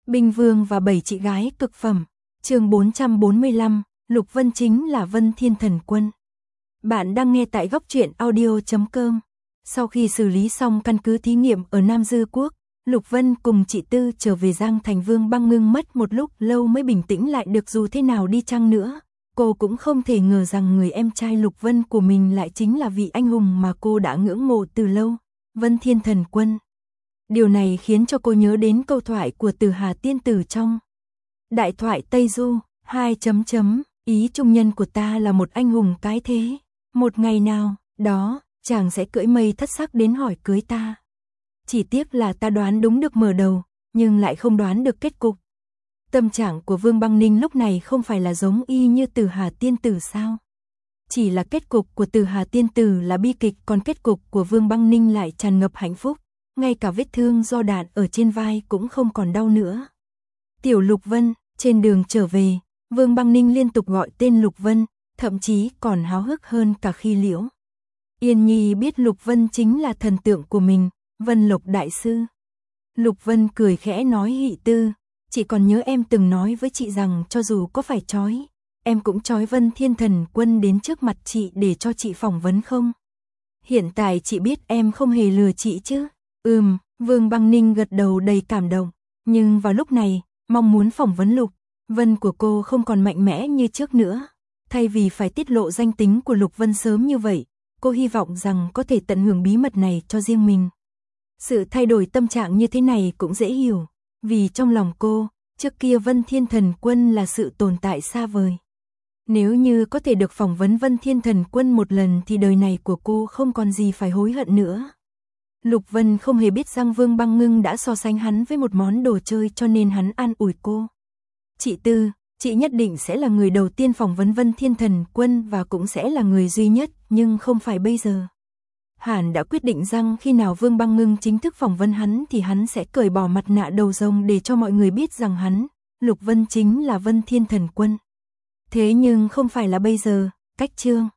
Binh Vương và 7 chị gái cực phẩm. Chương 445, Lục Vân chính là Vân Thiên Thần Quân. Bạn đang nghe tại góc truyện audio.com. Sau khi xử lý xong căn cứ thí nghiệm ở Nam Dư Quốc, Lục Vân cùng chị Tư trở về Giang Thành. Vương Băng Ngưng mất một lúc lâu mới bình tĩnh lại được. Dù thế nào đi chăng nữa, cô cũng không thể ngờ rằng người em trai Lục Vân của mình lại chính là vị anh hùng mà cô đã ngưỡng mộ từ lâu, Vân Thiên Thần Quân. Điều này khiến cho cô nhớ đến câu thoại của Tử Hà Tiên Tử trong Đại thoại Tây Du, ý trung nhân của ta là một anh hùng cái thế. Một ngày nào đó, chàng sẽ cưỡi mây thất sắc đến hỏi cưới ta. Chỉ tiếc là ta đoán đúng được mở đầu, nhưng lại không đoán được kết cục. Tâm trạng của Vương Băng Ninh lúc này không phải là giống y như Tử Hà Tiên Tử sao? Chỉ là kết cục của Tử Hà Tiên Tử là bi kịch, còn kết cục của Vương Băng Ninh lại tràn ngập hạnh phúc. Ngay cả vết thương do đạn ở trên vai cũng không còn đau nữa. Tiểu Lục Vân, trên đường trở về, Vương Băng Ninh liên tục gọi tên Lục Vân, thậm chí còn háo hức hơn cả khi Liễu Yên Nhi biết Lục Vân chính là thần tượng của mình, Vân Lộc Đại Sư. Lục Vân cười khẽ nói: Hị Tư, chị còn nhớ em từng nói với chị rằng cho dù có phải trói, em cũng trói Vân Thiên Thần Quân đến trước mặt chị để cho chị phỏng vấn không? Hiện tại chị biết em không hề lừa chị chứ? Vương Băng Ninh gật đầu đầy cảm động, nhưng vào lúc này, mong muốn phỏng vấn Lục Vân của cô không còn mạnh mẽ như trước nữa. Thay vì phải tiết lộ danh tính của Lục Vân sớm như vậy, cô hy vọng rằng có thể tận hưởng bí mật này cho riêng mình. Sự thay đổi tâm trạng như thế này cũng dễ hiểu, vì trong lòng cô, trước kia Vân Thiên Thần Quân là sự tồn tại xa vời. Nếu như có thể được phỏng vấn Vân Thiên Thần Quân một lần thì đời này của cô không còn gì phải hối hận nữa. Lục Vân không hề biết rằng Vương Băng Ngưng đã so sánh hắn với một món đồ chơi, cho nên hắn an ủi cô. Chị Tư, chị nhất định sẽ là người đầu tiên phỏng vấn Vân Thiên Thần Quân và cũng sẽ là người duy nhất, nhưng không phải bây giờ. Hắn đã quyết định rằng khi nào Vương Băng Ngưng chính thức phỏng vấn hắn thì hắn sẽ cởi bỏ mặt nạ đầu rồng để cho mọi người biết rằng hắn, Lục Vân chính là Vân Thiên Thần Quân. Thế nhưng không phải là bây giờ, cách chương